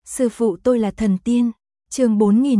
Sư phụ tôi là thần tiên. Chương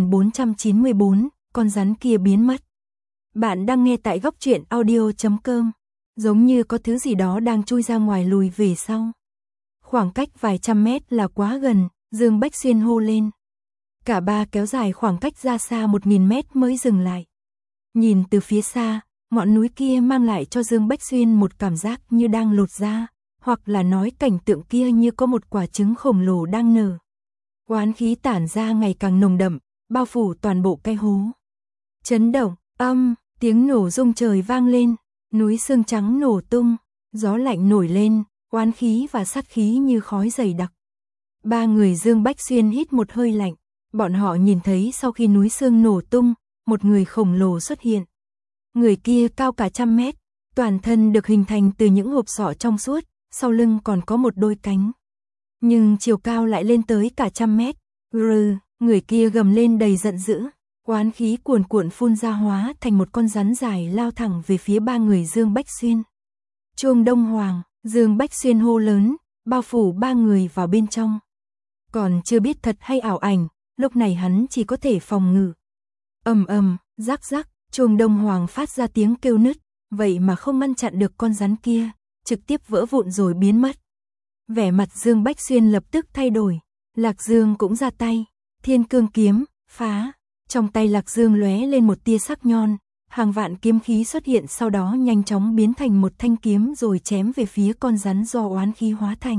4494, con rắn kia biến mất. Bạn đang nghe tại góc truyện audio.com. Giống như có thứ gì đó đang chui ra ngoài lùi về sau. Khoảng cách vài trăm mét là quá gần, Dương Bách Xuyên hô lên. Cả ba kéo dài khoảng cách ra xa 1000 mét mới dừng lại. Nhìn từ phía xa, ngọn núi kia mang lại cho Dương Bách Xuyên một cảm giác như đang lột ra, hoặc là nói cảnh tượng kia như có một quả trứng khổng lồ đang nở. Oán khí tản ra ngày càng nồng đậm, bao phủ toàn bộ cái hố. Chấn động, tiếng nổ rung trời vang lên, núi xương trắng nổ tung, gió lạnh nổi lên, oán khí và sát khí như khói dày đặc. Ba người Dương Bách Xuyên hít một hơi lạnh, bọn họ nhìn thấy sau khi núi xương nổ tung, một người khổng lồ xuất hiện. Người kia cao cả 100 mét, toàn thân được hình thành từ những hộp sọ trong suốt, sau lưng còn có một đôi cánh. Nhưng chiều cao lại lên tới cả 100 mét. Người kia gầm lên đầy giận dữ, oán khí cuồn cuộn phun ra hóa thành một con rắn dài lao thẳng về phía ba người Dương Bách Xuyên. Chuông Đông Hoàng, Dương Bách Xuyên hô lớn, bao phủ ba người vào bên trong. Còn chưa biết thật hay ảo ảnh, lúc này hắn chỉ có thể phòng ngự. Rắc rắc, chuông Đông Hoàng phát ra tiếng kêu nứt, vậy mà không ngăn chặn được con rắn kia, trực tiếp vỡ vụn rồi biến mất. Vẻ mặt Dương Bách Xuyên lập tức thay đổi, Lạc Dương cũng ra tay, Thiên Cương kiếm, phá. Trong tay Lạc Dương lóe lên một tia sắc nhọn, hàng vạn kiếm khí xuất hiện sau đó nhanh chóng biến thành một thanh kiếm rồi chém về phía con rắn do oán khí hóa thành.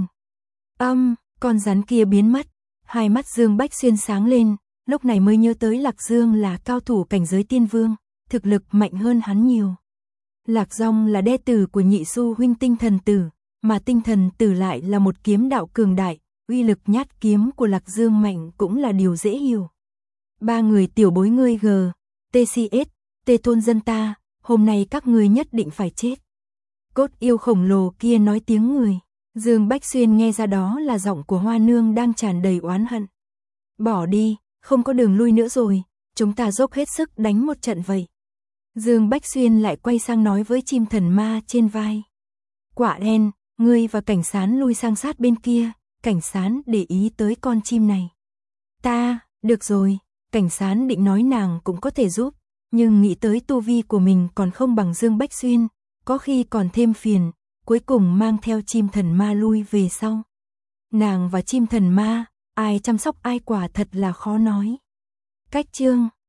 Con rắn kia biến mất, hai mắt Dương Bách Xuyên sáng lên, lúc này mới nhớ tới Lạc Dương là cao thủ cảnh giới tiên vương, thực lực mạnh hơn hắn nhiều. Lạc Dòng là đệ tử của Nhị Xu huynh Tinh Thần Tử, mà Tinh Thần Tử lại là một kiếm đạo cường đại, uy lực nhát kiếm của Lạc Dương mạnh cũng là điều dễ hiểu. Ba người tiểu bối ngươi TCS, Tê thôn dân ta, hôm nay các ngươi nhất định phải chết. Cốt yêu khổng lồ kia nói tiếng người, Dương Bách Xuyên nghe ra đó là giọng của Hoa Nương đang tràn đầy oán hận. Bỏ đi, không có đường lui nữa rồi, chúng ta dốc hết sức đánh một trận vậy. Dương Bách Xuyên lại quay sang nói với chim thần ma trên vai. Quả đen, ngươi và Cảnh Sán lui sang sát bên kia, Cảnh Sán để ý tới con chim này. Được rồi, Cảnh Sán định nói nàng cũng có thể giúp, nhưng nghĩ tới tu vi của mình còn không bằng Dương Bách Xuyên, có khi còn thêm phiền, cuối cùng mang theo chim thần ma lui về sau. Nàng và chim thần ma, ai chăm sóc ai quả thật là khó nói. Cách chương